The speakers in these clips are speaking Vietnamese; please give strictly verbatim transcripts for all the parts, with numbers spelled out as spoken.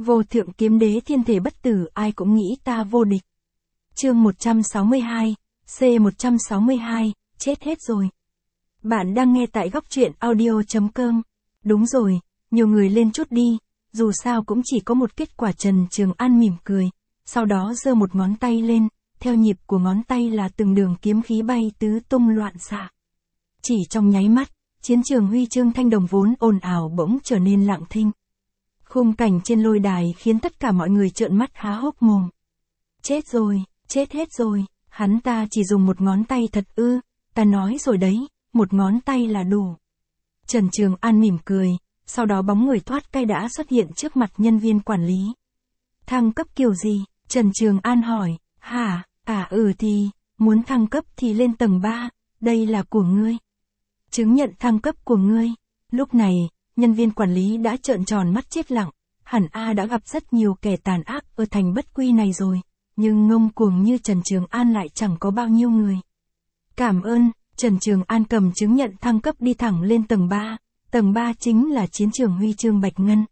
Vô thượng kiếm đế thiên thể bất tử, ai cũng nghĩ ta vô địch. Chương một trăm sáu mươi hai, C một trăm sáu mươi hai, chết hết rồi. Bạn đang nghe tại góc truyện audio chấm com. Đúng rồi, nhiều người lên chút đi, dù sao cũng chỉ có một kết quả. Trần Trường An mỉm cười, sau đó giơ một ngón tay lên, theo nhịp của ngón tay là từng đường kiếm khí bay tứ tung loạn xạ. Chỉ trong nháy mắt, chiến trường huy chương thanh đồng vốn ồn ào bỗng trở nên lặng thinh. Khung cảnh trên lôi đài khiến tất cả mọi người trợn mắt há hốc mồm. Chết rồi, chết hết rồi, hắn ta chỉ dùng một ngón tay thật ư, ta nói rồi đấy, một ngón tay là đủ. Trần Trường An mỉm cười, sau đó bóng người thoát cây đã xuất hiện trước mặt nhân viên quản lý. Thăng cấp kiểu gì? Trần Trường An hỏi. Hả, à ừ thì, muốn thăng cấp thì lên tầng ba, đây là của ngươi. Chứng nhận thăng cấp của ngươi. Lúc này, nhân viên quản lý đã trợn tròn mắt chết lặng, hẳn A đã gặp rất nhiều kẻ tàn ác ở thành bất quy này rồi, nhưng ngông cuồng như Trần Trường An lại chẳng có bao nhiêu người. Cảm ơn, Trần Trường An cầm chứng nhận thăng cấp đi thẳng lên tầng ba, tầng ba chính là chiến trường huy chương bạch ngân.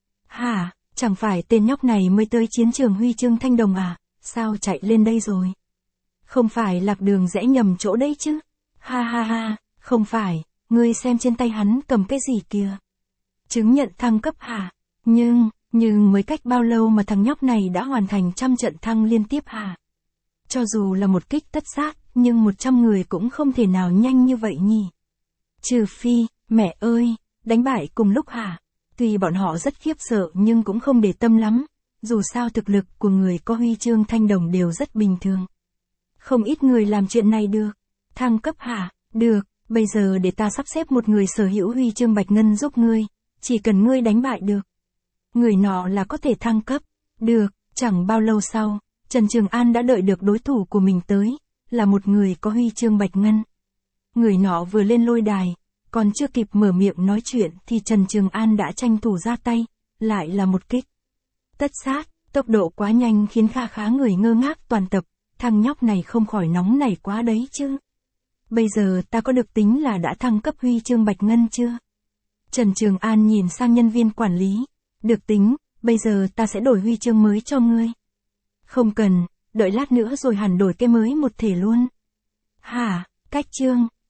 Hả, chẳng phải tên nhóc này mới tới chiến trường huy chương thanh đồng à, sao chạy lên đây rồi? Không phải lạc đường rẽ nhầm chỗ đấy chứ? Ha ha ha, không phải, ngươi xem trên tay hắn cầm cái gì kìa? Chứng nhận thăng cấp hả? Nhưng, nhưng mới cách bao lâu mà thằng nhóc này đã hoàn thành trăm trận thăng liên tiếp hả? Cho dù là một kích tất sát, nhưng một trăm người cũng không thể nào nhanh như vậy nhỉ? Trừ phi, mẹ ơi, đánh bại cùng lúc hả? Tuy bọn họ rất khiếp sợ nhưng cũng không để tâm lắm, dù sao thực lực của người có huy chương thanh đồng đều rất bình thường. Không ít người làm chuyện này được. Thăng cấp hả? Được, bây giờ để ta sắp xếp một người sở hữu huy chương bạch ngân giúp ngươi, chỉ cần ngươi đánh bại được người nọ là có thể thăng cấp. Được, chẳng bao lâu sau, Trần Trường An đã đợi được đối thủ của mình tới, là một người có huy chương bạch ngân. Người nọ vừa lên lôi đài, còn chưa kịp mở miệng nói chuyện thì Trần Trường An đã tranh thủ ra tay, lại là một kích tất sát, tốc độ quá nhanh khiến kha khá người ngơ ngác toàn tập, thằng nhóc này không khỏi nóng nảy quá đấy chứ. Bây giờ ta có được tính là đã thăng cấp huy chương bạch ngân chưa? Trần Trường An nhìn sang nhân viên quản lý. Được tính, bây giờ ta sẽ đổi huy chương mới cho ngươi. Không cần, đợi lát nữa rồi hẳn đổi cái mới một thể luôn. Hả, cách chương,